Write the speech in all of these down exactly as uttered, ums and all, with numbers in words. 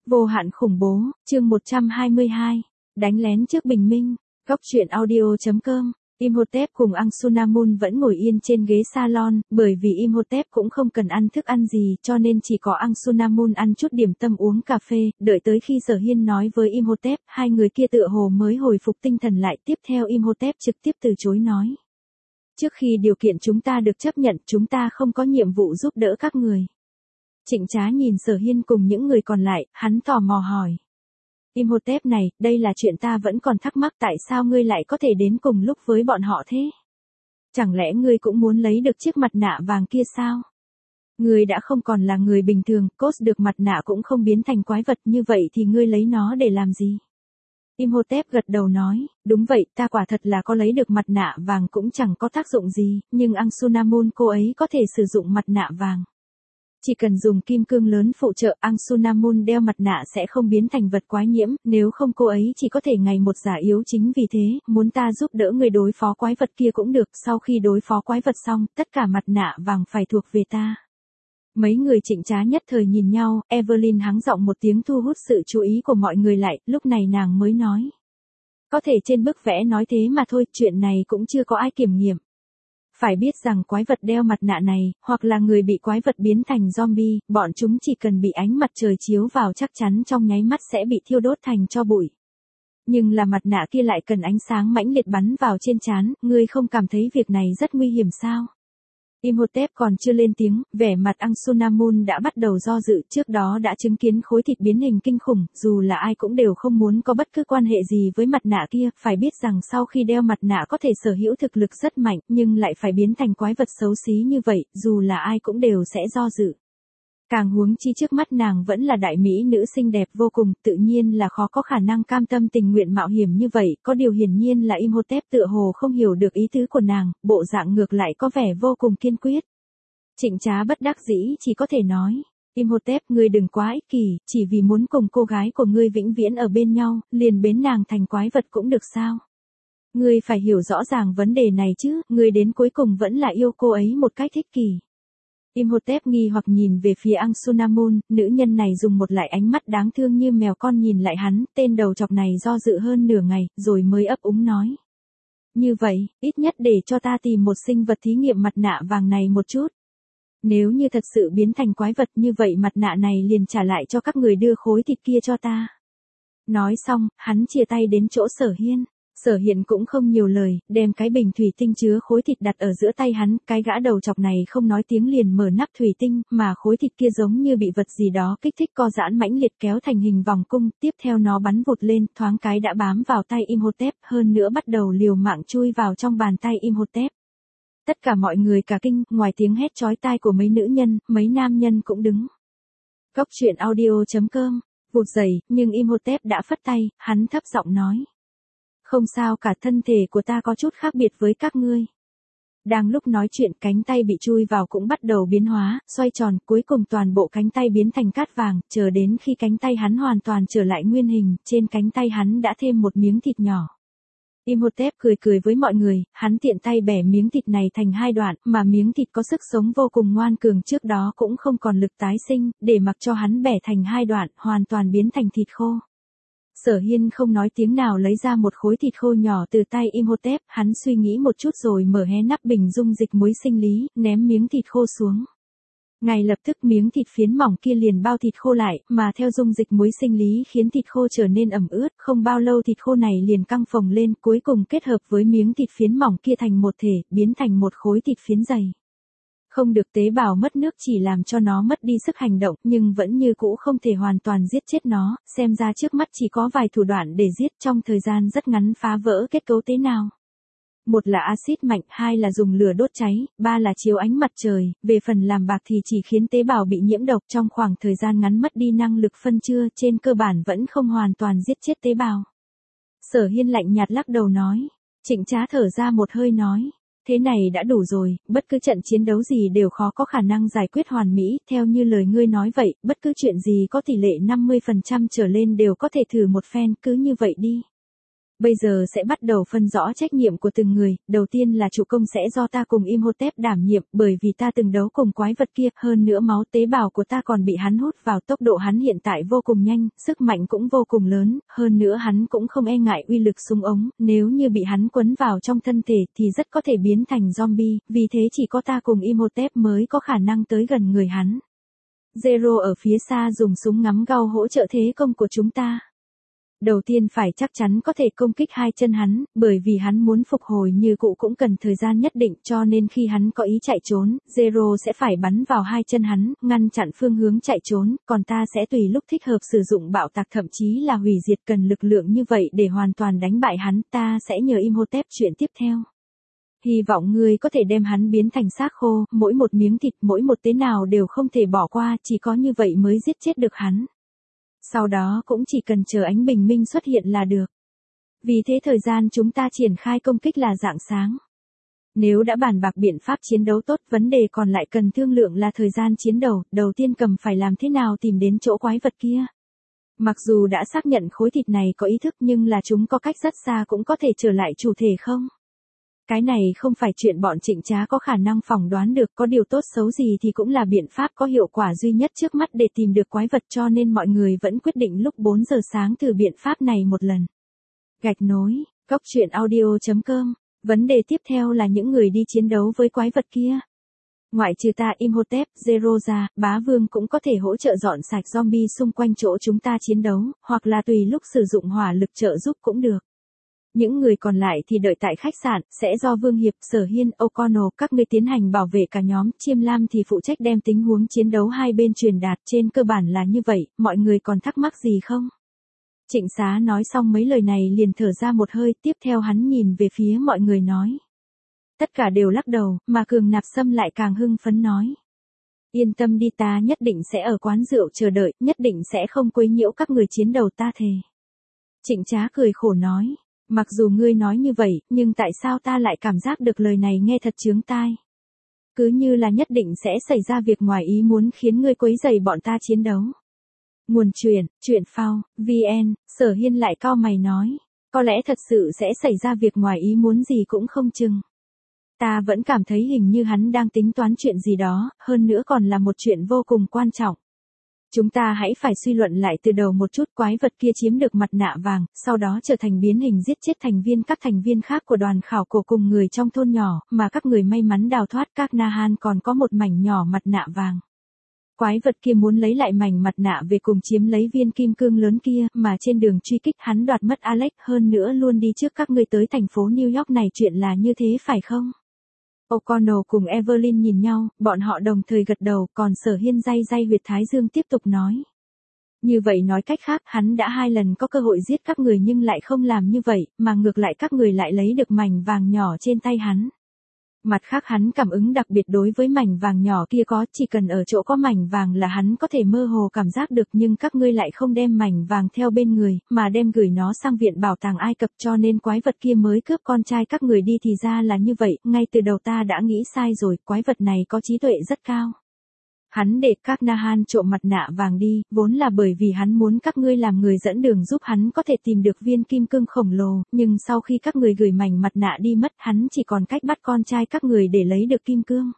Vô hạn khủng bố, chương một trăm hai mươi hai. Đánh lén trước bình minh. Góc truyện audio.com. Imhotep cùng Ansunamun vẫn ngồi yên trên ghế salon, bởi vì Imhotep cũng không cần ăn thức ăn gì cho nên chỉ có Ansunamun ăn chút điểm tâm uống cà phê, đợi tới khi Sở Hiên nói với Imhotep, hai người kia tựa hồ mới hồi phục tinh thần lại. Tiếp theo Imhotep trực tiếp từ chối nói. Trước khi điều kiện chúng ta được chấp nhận, chúng ta không có nhiệm vụ giúp đỡ các người. Trịnh Trá nhìn Sở Hiên cùng những người còn lại, hắn tò mò hỏi. Imhotep này, đây là chuyện ta vẫn còn thắc mắc, tại sao ngươi lại có thể đến cùng lúc với bọn họ thế? Chẳng lẽ ngươi cũng muốn lấy được chiếc mặt nạ vàng kia sao? Ngươi đã không còn là người bình thường, cốt được mặt nạ cũng không biến thành quái vật, như vậy thì ngươi lấy nó để làm gì? Imhotep gật đầu nói, đúng vậy, ta quả thật là có lấy được mặt nạ vàng cũng chẳng có tác dụng gì, nhưng Ansunamun cô ấy có thể sử dụng mặt nạ vàng. Chỉ cần dùng kim cương lớn phụ trợ, Ansunamun đeo mặt nạ sẽ không biến thành vật quái nhiễm, nếu không cô ấy chỉ có thể ngày một già yếu. Chính vì thế, muốn ta giúp đỡ người đối phó quái vật kia cũng được, sau khi đối phó quái vật xong, tất cả mặt nạ vàng phải thuộc về ta. Mấy người Trịnh Trá nhất thời nhìn nhau, Evelyn hắng giọng một tiếng thu hút sự chú ý của mọi người lại, lúc này nàng mới nói. Có thể trên bức vẽ nói thế mà thôi, chuyện này cũng chưa có ai kiểm nghiệm. Phải biết rằng quái vật đeo mặt nạ này, hoặc là người bị quái vật biến thành zombie, bọn chúng chỉ cần bị ánh mặt trời chiếu vào chắc chắn trong nháy mắt sẽ bị thiêu đốt thành tro bụi. Nhưng là mặt nạ kia lại cần ánh sáng mãnh liệt bắn vào trên trán, ngươi không cảm thấy việc này rất nguy hiểm sao? Imhotep còn chưa lên tiếng, vẻ mặt Ansunamun đã bắt đầu do dự, trước đó đã chứng kiến khối thịt biến hình kinh khủng, dù là ai cũng đều không muốn có bất cứ quan hệ gì với mặt nạ kia, phải biết rằng sau khi đeo mặt nạ có thể sở hữu thực lực rất mạnh, nhưng lại phải biến thành quái vật xấu xí như vậy, dù là ai cũng đều sẽ do dự. Càng huống chi trước mắt nàng vẫn là đại mỹ nữ xinh đẹp vô cùng, tự nhiên là khó có khả năng cam tâm tình nguyện mạo hiểm như vậy, có điều hiển nhiên là Imhotep tựa hồ không hiểu được ý tứ của nàng, bộ dạng ngược lại có vẻ vô cùng kiên quyết. Trịnh Trá bất đắc dĩ chỉ có thể nói, Imhotep ngươi đừng quá ích kỷ, chỉ vì muốn cùng cô gái của ngươi vĩnh viễn ở bên nhau, liền biến nàng thành quái vật cũng được sao? Ngươi phải hiểu rõ ràng vấn đề này chứ, ngươi đến cuối cùng vẫn là yêu cô ấy một cách ích kỷ. Imhotep nghi hoặc nhìn về phía Ansunamun, nữ nhân này dùng một lại ánh mắt đáng thương như mèo con nhìn lại hắn, tên đầu chọc này do dự hơn nửa ngày, rồi mới ấp úng nói. Như vậy, ít nhất để cho ta tìm một sinh vật thí nghiệm mặt nạ vàng này một chút. Nếu như thật sự biến thành quái vật như vậy mặt nạ này liền trả lại cho các người đưa khối thịt kia cho ta. Nói xong, hắn chia tay đến chỗ Sở Hiên. Sở Hiên cũng không nhiều lời, đem cái bình thủy tinh chứa khối thịt đặt ở giữa tay hắn, cái gã đầu chọc này không nói tiếng liền mở nắp thủy tinh, mà khối thịt kia giống như bị vật gì đó kích thích co giãn mãnh liệt kéo thành hình vòng cung, tiếp theo nó bắn vụt lên, thoáng cái đã bám vào tay Imhotep, hơn nữa bắt đầu liều mạng chui vào trong bàn tay Imhotep. Tất cả mọi người cả kinh, ngoài tiếng hét chói tai của mấy nữ nhân, mấy nam nhân cũng đứng. Góc truyện audio.com, vụt dậy, nhưng Imhotep đã phất tay, hắn thấp giọng nói. Không sao cả, thân thể của ta có chút khác biệt với các ngươi. Đang lúc nói chuyện cánh tay bị chui vào cũng bắt đầu biến hóa, xoay tròn, cuối cùng toàn bộ cánh tay biến thành cát vàng, chờ đến khi cánh tay hắn hoàn toàn trở lại nguyên hình, trên cánh tay hắn đã thêm một miếng thịt nhỏ. Imhotep cười cười với mọi người, hắn tiện tay bẻ miếng thịt này thành hai đoạn, mà miếng thịt có sức sống vô cùng ngoan cường trước đó cũng không còn lực tái sinh, để mặc cho hắn bẻ thành hai đoạn, hoàn toàn biến thành thịt khô. Sở Hiên không nói tiếng nào lấy ra một khối thịt khô nhỏ từ tay Imhotep, hắn suy nghĩ một chút rồi mở hé nắp bình dung dịch muối sinh lý, ném miếng thịt khô xuống. Ngay lập tức miếng thịt phiến mỏng kia liền bao thịt khô lại, mà theo dung dịch muối sinh lý khiến thịt khô trở nên ẩm ướt, không bao lâu thịt khô này liền căng phồng lên, cuối cùng kết hợp với miếng thịt phiến mỏng kia thành một thể, biến thành một khối thịt phiến dày. Không được, tế bào mất nước chỉ làm cho nó mất đi sức hành động, nhưng vẫn như cũ không thể hoàn toàn giết chết nó, xem ra trước mắt chỉ có vài thủ đoạn để giết trong thời gian rất ngắn phá vỡ kết cấu tế nào. Một là axit mạnh, hai là dùng lửa đốt cháy, ba là chiếu ánh mặt trời, về phần làm bạc thì chỉ khiến tế bào bị nhiễm độc trong khoảng thời gian ngắn mất đi năng lực phân chia, trên cơ bản vẫn không hoàn toàn giết chết tế bào. Sở Hiên lạnh nhạt lắc đầu nói, Trịnh Trá thở ra một hơi nói. Thế này đã đủ rồi, bất cứ trận chiến đấu gì đều khó có khả năng giải quyết hoàn mỹ, theo như lời ngươi nói vậy, bất cứ chuyện gì có tỷ lệ năm mươi phần trăm trở lên đều có thể thử một phen, cứ như vậy đi. Bây giờ sẽ bắt đầu phân rõ trách nhiệm của từng người, đầu tiên là chủ công sẽ do ta cùng Imhotep đảm nhiệm, bởi vì ta từng đấu cùng quái vật kia, hơn nữa máu tế bào của ta còn bị hắn hút vào, tốc độ hắn hiện tại vô cùng nhanh, sức mạnh cũng vô cùng lớn, hơn nữa hắn cũng không e ngại uy lực súng ống, nếu như bị hắn quấn vào trong thân thể thì rất có thể biến thành zombie, vì thế chỉ có ta cùng Imhotep mới có khả năng tới gần người hắn. Zero ở phía xa dùng súng ngắm gao hỗ trợ thế công của chúng ta. Đầu tiên phải chắc chắn có thể công kích hai chân hắn, bởi vì hắn muốn phục hồi như cũ cũng cần thời gian nhất định, cho nên khi hắn có ý chạy trốn, Zero sẽ phải bắn vào hai chân hắn, ngăn chặn phương hướng chạy trốn, còn ta sẽ tùy lúc thích hợp sử dụng bạo tạc thậm chí là hủy diệt cần lực lượng như vậy để hoàn toàn đánh bại hắn, ta sẽ nhờ Imhotep chuyện tiếp theo. Hy vọng ngươi có thể đem hắn biến thành xác khô, mỗi một miếng thịt, mỗi một tế nào đều không thể bỏ qua, chỉ có như vậy mới giết chết được hắn. Sau đó cũng chỉ cần chờ ánh bình minh xuất hiện là được. Vì thế thời gian chúng ta triển khai công kích là rạng sáng. Nếu đã bàn bạc biện pháp chiến đấu tốt, vấn đề còn lại cần thương lượng là thời gian chiến đấu, đầu tiên cầm phải làm thế nào tìm đến chỗ quái vật kia. Mặc dù đã xác nhận khối thịt này có ý thức nhưng là chúng có cách rất xa cũng có thể trở lại chủ thể không? Cái này không phải chuyện bọn Trịnh Trá có khả năng phỏng đoán được, có điều tốt xấu gì thì cũng là biện pháp có hiệu quả duy nhất trước mắt để tìm được quái vật, cho nên mọi người vẫn quyết định lúc bốn giờ sáng thử biện pháp này một lần. Gạch nối, góc truyện audio chấm com. Vấn đề tiếp theo là những người đi chiến đấu với quái vật kia. Ngoại trừ ta, Imhotep, Zero ra, Bá Vương cũng có thể hỗ trợ dọn sạch zombie xung quanh chỗ chúng ta chiến đấu, hoặc là tùy lúc sử dụng hỏa lực trợ giúp cũng được. Những người còn lại thì đợi tại khách sạn, sẽ do Vương Hiệp, Sở Hiên, O'Connell các ngươi tiến hành bảo vệ cả nhóm, Chiêm Lam thì phụ trách đem tình huống chiến đấu hai bên truyền đạt, trên cơ bản là như vậy, mọi người còn thắc mắc gì không? Trịnh Xá nói xong mấy lời này liền thở ra một hơi, tiếp theo hắn nhìn về phía mọi người nói. Tất cả đều lắc đầu, mà Cường Nạp Sâm lại càng hưng phấn nói. Yên tâm đi, ta nhất định sẽ ở quán rượu chờ đợi, nhất định sẽ không quấy nhiễu các người chiến đấu, ta thề. Trịnh Trá cười khổ nói. Mặc dù ngươi nói như vậy, nhưng tại sao ta lại cảm giác được lời này nghe thật chướng tai? Cứ như là nhất định sẽ xảy ra việc ngoài ý muốn khiến ngươi quấy rầy bọn ta chiến đấu. Nguồn truyện, truyện phao, vn, Sở Hiên lại cau mày nói. Có lẽ thật sự sẽ xảy ra việc ngoài ý muốn gì cũng không chừng. Ta vẫn cảm thấy hình như hắn đang tính toán chuyện gì đó, hơn nữa còn là một chuyện vô cùng quan trọng. Chúng ta hãy phải suy luận lại từ đầu một chút, quái vật kia chiếm được mặt nạ vàng, sau đó trở thành biến hình giết chết thành viên các thành viên khác của đoàn khảo cổ cùng người trong thôn nhỏ, mà các người may mắn đào thoát, các Na-han còn có một mảnh nhỏ mặt nạ vàng. Quái vật kia muốn lấy lại mảnh mặt nạ về cùng chiếm lấy viên kim cương lớn kia, mà trên đường truy kích hắn đoạt mất Alex, hơn nữa luôn đi trước các ngươi tới thành phố New York này, chuyện là như thế phải không? O'Connell cùng Evelyn nhìn nhau, bọn họ đồng thời gật đầu, còn Sở Hiên day day huyệt thái dương tiếp tục nói. Như vậy nói cách khác, hắn đã hai lần có cơ hội giết các người nhưng lại không làm như vậy, mà ngược lại các người lại lấy được mảnh vàng nhỏ trên tay hắn. Mặt khác hắn cảm ứng đặc biệt đối với mảnh vàng nhỏ kia, có chỉ cần ở chỗ có mảnh vàng là hắn có thể mơ hồ cảm giác được, nhưng các ngươi lại không đem mảnh vàng theo bên người, mà đem gửi nó sang viện bảo tàng Ai Cập, cho nên quái vật kia mới cướp con trai các người đi, thì ra là như vậy, ngay từ đầu ta đã nghĩ sai rồi, quái vật này có trí tuệ rất cao. Hắn để các Na-han trộm mặt nạ vàng đi, vốn là bởi vì hắn muốn các ngươi làm người dẫn đường giúp hắn có thể tìm được viên kim cương khổng lồ, nhưng sau khi các người gửi mảnh mặt nạ đi mất, hắn chỉ còn cách bắt con trai các người để lấy được kim cương.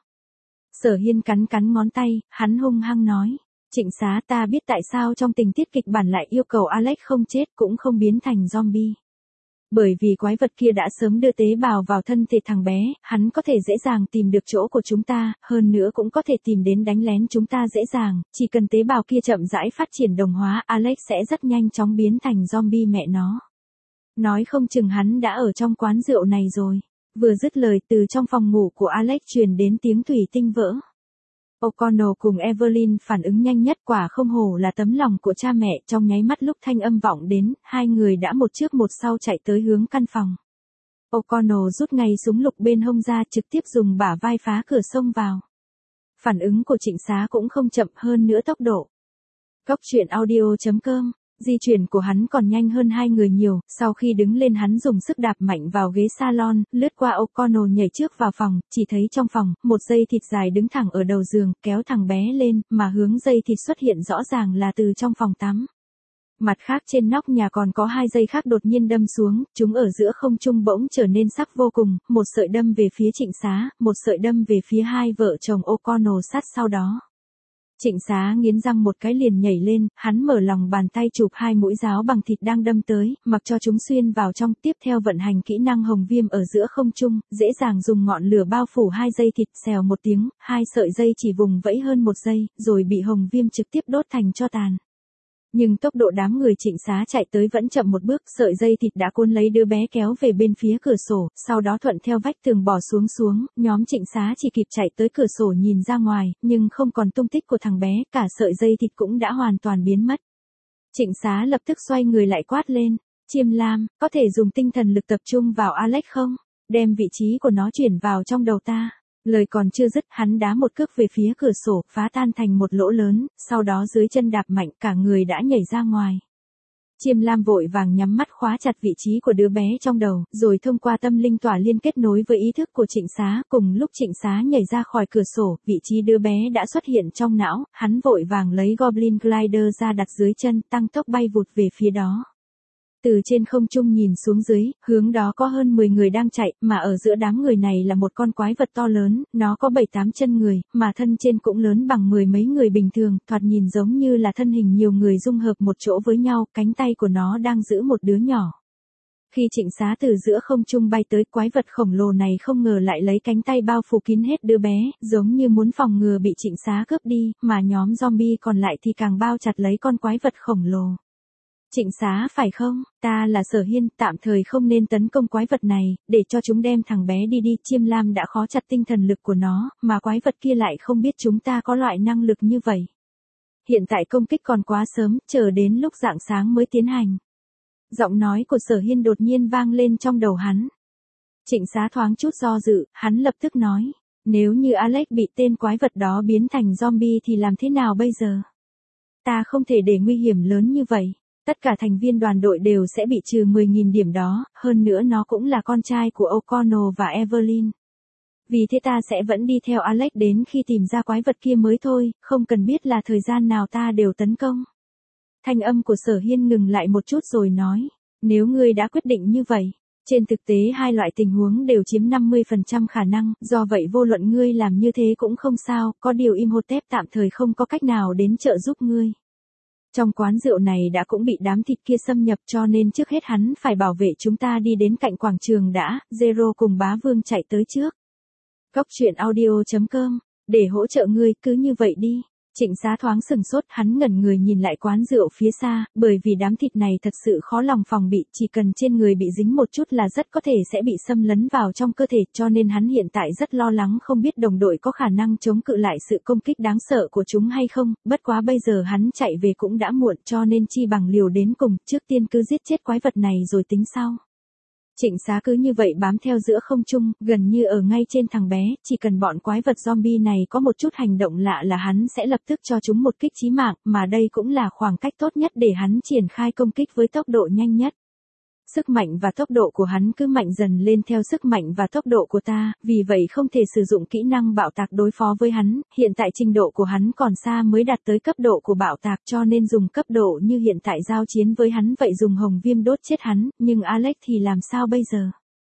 Sở Hiên cắn cắn ngón tay, hắn hung hăng nói. Trịnh Xá, ta biết tại sao trong tình tiết kịch bản lại yêu cầu Alex không chết cũng không biến thành zombie. Bởi vì quái vật kia đã sớm đưa tế bào vào thân thể thằng bé, hắn có thể dễ dàng tìm được chỗ của chúng ta, hơn nữa cũng có thể tìm đến đánh lén chúng ta dễ dàng, chỉ cần tế bào kia chậm rãi phát triển đồng hóa, Alex sẽ rất nhanh chóng biến thành zombie mẹ nó. Nói không chừng hắn đã ở trong quán rượu này rồi. Vừa dứt lời, từ trong phòng ngủ của Alex truyền đến tiếng thủy tinh vỡ. O'Connell cùng Evelyn phản ứng nhanh nhất, quả không hổ là tấm lòng của cha mẹ, trong nháy mắt lúc thanh âm vọng đến, hai người đã một trước một sau chạy tới hướng căn phòng. O'Connell rút ngay súng lục bên hông ra, trực tiếp dùng bả vai phá cửa xông vào. Phản ứng của Trịnh Xá cũng không chậm, hơn nữa tốc độ. Góc truyện audio chấm com. Di chuyển của hắn còn nhanh hơn hai người nhiều, sau khi đứng lên hắn dùng sức đạp mạnh vào ghế salon, lướt qua O'Connell nhảy trước vào phòng, chỉ thấy trong phòng, một dây thịt dài đứng thẳng ở đầu giường, kéo thằng bé lên, mà hướng dây thịt xuất hiện rõ ràng là từ trong phòng tắm. Mặt khác trên nóc nhà còn có hai dây khác đột nhiên đâm xuống, chúng ở giữa không trung bỗng trở nên sắc vô cùng, một sợi đâm về phía Trịnh Xá, một sợi đâm về phía hai vợ chồng O'Connell sát sau đó. Trịnh Xá nghiến răng một cái liền nhảy lên, hắn mở lòng bàn tay chụp hai mũi giáo bằng thịt đang đâm tới, mặc cho chúng xuyên vào trong, tiếp theo vận hành kỹ năng hồng viêm ở giữa không trung, dễ dàng dùng ngọn lửa bao phủ hai dây thịt, xèo một tiếng, hai sợi dây chỉ vùng vẫy hơn một giây, rồi bị hồng viêm trực tiếp đốt thành tro tàn. Nhưng tốc độ đám người Trịnh Xá chạy tới vẫn chậm một bước, sợi dây thịt đã cuốn lấy đứa bé kéo về bên phía cửa sổ, sau đó thuận theo vách tường bỏ xuống xuống, nhóm Trịnh Xá chỉ kịp chạy tới cửa sổ nhìn ra ngoài, nhưng không còn tung tích của thằng bé, cả sợi dây thịt cũng đã hoàn toàn biến mất. Trịnh Xá lập tức xoay người lại quát lên, Chiêm Lam, có thể dùng tinh thần lực tập trung vào Alex không? Đem vị trí của nó chuyển vào trong đầu ta. Lời còn chưa dứt, hắn đá một cước về phía cửa sổ, phá tan thành một lỗ lớn, sau đó dưới chân đạp mạnh, cả người đã nhảy ra ngoài. Chiêm Lam vội vàng nhắm mắt khóa chặt vị trí của đứa bé trong đầu, rồi thông qua tâm linh tỏa liên kết nối với ý thức của Trịnh Xá, cùng lúc Trịnh Xá nhảy ra khỏi cửa sổ, vị trí đứa bé đã xuất hiện trong não, hắn vội vàng lấy Goblin Glider ra đặt dưới chân, tăng tốc bay vụt về phía đó. Từ trên không trung nhìn xuống dưới, hướng đó có hơn mười người đang chạy, mà ở giữa đám người này là một con quái vật to lớn, nó có bảy tám chân người, mà thân trên cũng lớn bằng mười mấy người bình thường, thoạt nhìn giống như là thân hình nhiều người dung hợp một chỗ với nhau, cánh tay của nó đang giữ một đứa nhỏ. Khi Trịnh Xá từ giữa không trung bay tới, quái vật khổng lồ này không ngờ lại lấy cánh tay bao phủ kín hết đứa bé, giống như muốn phòng ngừa bị Trịnh Xá cướp đi, mà nhóm zombie còn lại thì càng bao chặt lấy con quái vật khổng lồ. Trịnh Xá phải không, ta là Sở Hiên, tạm thời không nên tấn công quái vật này, để cho chúng đem thằng bé đi đi. Chiêm Lam đã khó chặt tinh thần lực của nó, mà quái vật kia lại không biết chúng ta có loại năng lực như vậy. Hiện tại công kích còn quá sớm, chờ đến lúc rạng sáng mới tiến hành. Giọng nói của Sở Hiên đột nhiên vang lên trong đầu hắn. Trịnh Xá thoáng chút do dự, hắn lập tức nói, nếu như Alex bị tên quái vật đó biến thành zombie thì làm thế nào bây giờ? Ta không thể để nguy hiểm lớn như vậy. Tất cả thành viên đoàn đội đều sẽ bị trừ mười nghìn điểm đó, hơn nữa nó cũng là con trai của O'Connell và Evelyn. Vì thế ta sẽ vẫn đi theo Alex đến khi tìm ra quái vật kia mới thôi, không cần biết là thời gian nào ta đều tấn công. Thanh âm của Sở Hiên ngừng lại một chút rồi nói, nếu ngươi đã quyết định như vậy, trên thực tế hai loại tình huống đều chiếm năm mươi phần trăm khả năng, do vậy vô luận ngươi làm như thế cũng không sao, có điều Imhotep tạm thời không có cách nào đến trợ giúp ngươi. Trong quán rượu này đã cũng bị đám thịt kia xâm nhập cho nên trước hết hắn phải bảo vệ chúng ta đi đến cạnh quảng trường đã, Zero cùng Bá Vương chạy tới trước. Góc truyện audio chấm com, để hỗ trợ ngươi, cứ như vậy đi. Trịnh Xá thoáng sừng sốt, hắn ngẩn người nhìn lại quán rượu phía xa, bởi vì đám thịt này thật sự khó lòng phòng bị, chỉ cần trên người bị dính một chút là rất có thể sẽ bị xâm lấn vào trong cơ thể, cho nên hắn hiện tại rất lo lắng không biết đồng đội có khả năng chống cự lại sự công kích đáng sợ của chúng hay không, bất quá bây giờ hắn chạy về cũng đã muộn cho nên chi bằng liều đến cùng, trước tiên cứ giết chết quái vật này rồi tính sau. Trịnh Xá cứ như vậy bám theo giữa không trung, gần như ở ngay trên thằng bé, chỉ cần bọn quái vật zombie này có một chút hành động lạ là hắn sẽ lập tức cho chúng một kích chí mạng, mà đây cũng là khoảng cách tốt nhất để hắn triển khai công kích với tốc độ nhanh nhất. Sức mạnh và tốc độ của hắn cứ mạnh dần lên theo sức mạnh và tốc độ của ta, vì vậy không thể sử dụng kỹ năng bạo tạc đối phó với hắn, hiện tại trình độ của hắn còn xa mới đạt tới cấp độ của bạo tạc cho nên dùng cấp độ như hiện tại giao chiến với hắn vậy dùng hồng viêm đốt chết hắn, nhưng Alex thì làm sao bây giờ?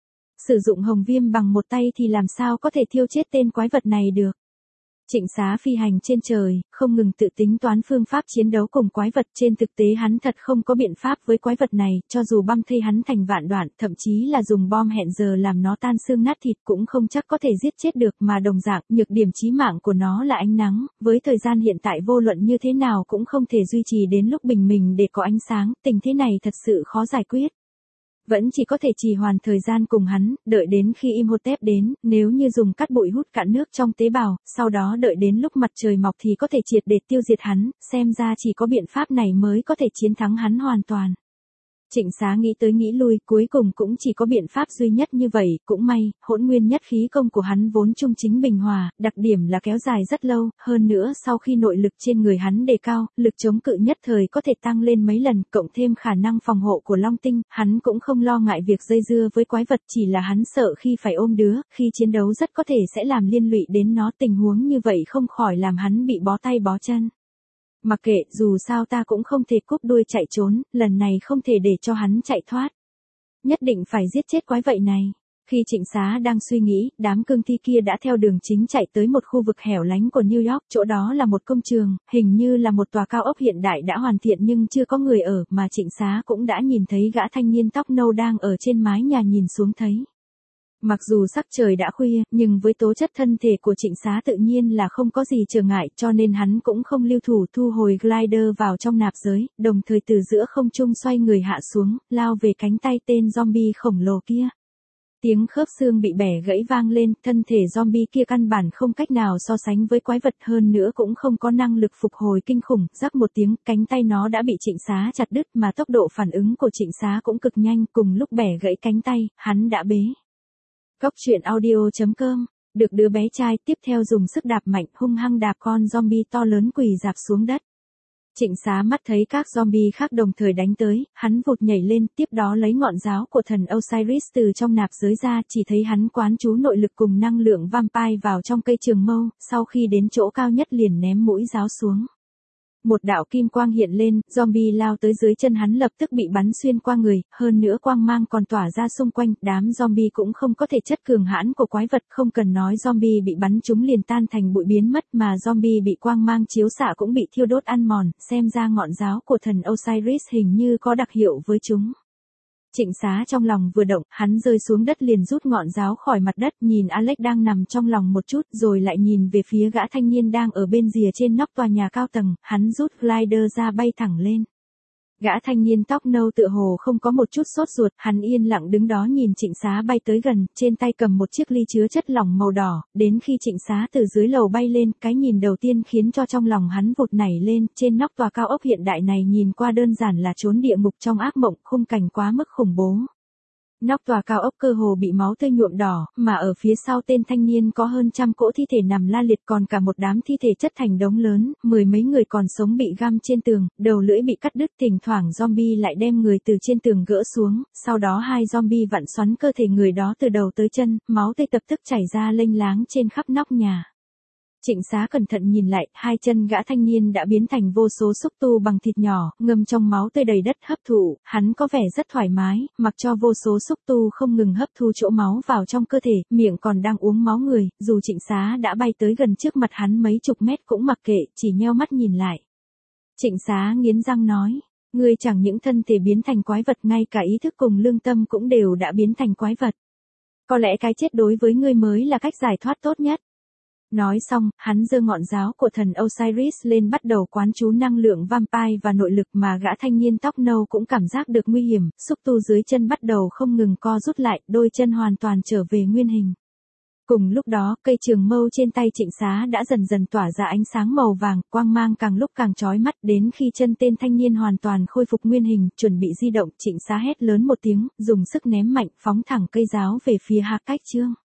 Sử dụng hồng viêm bằng một tay thì làm sao có thể thiêu chết tên quái vật này được? Trịnh Xá phi hành trên trời, không ngừng tự tính toán phương pháp chiến đấu cùng quái vật, trên thực tế hắn thật không có biện pháp với quái vật này, cho dù băm thây hắn thành vạn đoạn, thậm chí là dùng bom hẹn giờ làm nó tan xương nát thịt cũng không chắc có thể giết chết được, mà đồng dạng, nhược điểm chí mạng của nó là ánh nắng, với thời gian hiện tại vô luận như thế nào cũng không thể duy trì đến lúc bình minh để có ánh sáng, tình thế này thật sự khó giải quyết. Vẫn chỉ có thể trì hoãn thời gian cùng hắn, đợi đến khi Imhotep đến, nếu như dùng cát bụi hút cạn nước trong tế bào, sau đó đợi đến lúc mặt trời mọc thì có thể triệt để tiêu diệt hắn, xem ra chỉ có biện pháp này mới có thể chiến thắng hắn hoàn toàn. Trịnh Xá nghĩ tới nghĩ lui, cuối cùng cũng chỉ có biện pháp duy nhất như vậy, cũng may, hỗn nguyên nhất khí công của hắn vốn trung chính bình hòa, đặc điểm là kéo dài rất lâu, hơn nữa sau khi nội lực trên người hắn đề cao, lực chống cự nhất thời có thể tăng lên mấy lần, cộng thêm khả năng phòng hộ của Long Tinh, hắn cũng không lo ngại việc dây dưa với quái vật, chỉ là hắn sợ khi phải ôm đứa, khi chiến đấu rất có thể sẽ làm liên lụy đến nó, tình huống như vậy không khỏi làm hắn bị bó tay bó chân. Mặc kệ, dù sao ta cũng không thể cúp đuôi chạy trốn, lần này không thể để cho hắn chạy thoát. Nhất định phải giết chết quái vậy này. Khi Trịnh Xá đang suy nghĩ, đám cương thi kia đã theo đường chính chạy tới một khu vực hẻo lánh của New York, chỗ đó là một công trường, hình như là một tòa cao ốc hiện đại đã hoàn thiện nhưng chưa có người ở, mà Trịnh Xá cũng đã nhìn thấy gã thanh niên tóc nâu đang ở trên mái nhà nhìn xuống thấy. Mặc dù sắc trời đã khuya, nhưng với tố chất thân thể của Trịnh Xá tự nhiên là không có gì trở ngại, cho nên hắn cũng không lưu thủ thu hồi glider vào trong nạp giới, đồng thời từ giữa không trung xoay người hạ xuống, lao về cánh tay tên zombie khổng lồ kia. Tiếng khớp xương bị bẻ gãy vang lên, thân thể zombie kia căn bản không cách nào so sánh với quái vật, hơn nữa cũng không có năng lực phục hồi kinh khủng, rắc một tiếng, cánh tay nó đã bị Trịnh Xá chặt đứt mà tốc độ phản ứng của Trịnh Xá cũng cực nhanh, cùng lúc bẻ gãy cánh tay, hắn đã bế. Góc truyện audio chấm com, được đứa bé trai tiếp theo dùng sức đạp mạnh hung hăng đạp con zombie to lớn quỳ rạp xuống đất. Trịnh Xá mắt thấy các zombie khác đồng thời đánh tới, hắn vụt nhảy lên, tiếp đó lấy ngọn giáo của thần Osiris từ trong nạp giới ra, chỉ thấy hắn quán chú nội lực cùng năng lượng vampire vào trong cây trường mâu, sau khi đến chỗ cao nhất liền ném mũi giáo xuống. Một đạo kim quang hiện lên, zombie lao tới dưới chân hắn lập tức bị bắn xuyên qua người, hơn nữa quang mang còn tỏa ra xung quanh, đám zombie cũng không có thể chất cường hãn của quái vật, không cần nói zombie bị bắn chúng liền tan thành bụi biến mất mà zombie bị quang mang chiếu xạ cũng bị thiêu đốt ăn mòn, xem ra ngọn giáo của thần Osiris hình như có đặc hiệu với chúng. Trịnh Xá trong lòng vừa động, hắn rơi xuống đất liền rút ngọn giáo khỏi mặt đất, nhìn Alex đang nằm trong lòng một chút, rồi lại nhìn về phía gã thanh niên đang ở bên rìa trên nóc tòa nhà cao tầng, hắn rút glider ra bay thẳng lên. Gã thanh niên tóc nâu tựa hồ không có một chút sốt ruột, hắn yên lặng đứng đó nhìn Trịnh Xá bay tới gần, trên tay cầm một chiếc ly chứa chất lỏng màu đỏ, đến khi Trịnh Xá từ dưới lầu bay lên, cái nhìn đầu tiên khiến cho trong lòng hắn vụt nảy lên, trên nóc tòa cao ốc hiện đại này nhìn qua đơn giản là chốn địa ngục trong ác mộng, khung cảnh quá mức khủng bố. Nóc tòa cao ốc cơ hồ bị máu tươi nhuộm đỏ, mà ở phía sau tên thanh niên có hơn trăm cỗ thi thể nằm la liệt, còn cả một đám thi thể chất thành đống lớn, mười mấy người còn sống bị găm trên tường, đầu lưỡi bị cắt đứt, thỉnh thoảng zombie lại đem người từ trên tường gỡ xuống, sau đó hai zombie vặn xoắn cơ thể người đó từ đầu tới chân, máu tươi tập tức chảy ra lênh láng trên khắp nóc nhà. Trịnh Xá cẩn thận nhìn lại, hai chân gã thanh niên đã biến thành vô số xúc tu bằng thịt nhỏ, ngâm trong máu tươi đầy đất hấp thụ, hắn có vẻ rất thoải mái, mặc cho vô số xúc tu không ngừng hấp thu chỗ máu vào trong cơ thể, miệng còn đang uống máu người, dù Trịnh Xá đã bay tới gần trước mặt hắn mấy chục mét cũng mặc kệ, chỉ nheo mắt nhìn lại. Trịnh Xá nghiến răng nói, ngươi chẳng những thân thể biến thành quái vật, ngay cả ý thức cùng lương tâm cũng đều đã biến thành quái vật. Có lẽ cái chết đối với ngươi mới là cách giải thoát tốt nhất. Nói xong, hắn giơ ngọn giáo của thần Osiris lên bắt đầu quán chú năng lượng vampire và nội lực, mà gã thanh niên tóc nâu cũng cảm giác được nguy hiểm, xúc tu dưới chân bắt đầu không ngừng co rút lại, đôi chân hoàn toàn trở về nguyên hình. Cùng lúc đó, cây trường mâu trên tay Trịnh Xá đã dần dần tỏa ra ánh sáng màu vàng, quang mang càng lúc càng chói mắt, đến khi chân tên thanh niên hoàn toàn khôi phục nguyên hình, chuẩn bị di động, Trịnh Xá hét lớn một tiếng, dùng sức ném mạnh, phóng thẳng cây giáo về phía Hạc Cách Trương.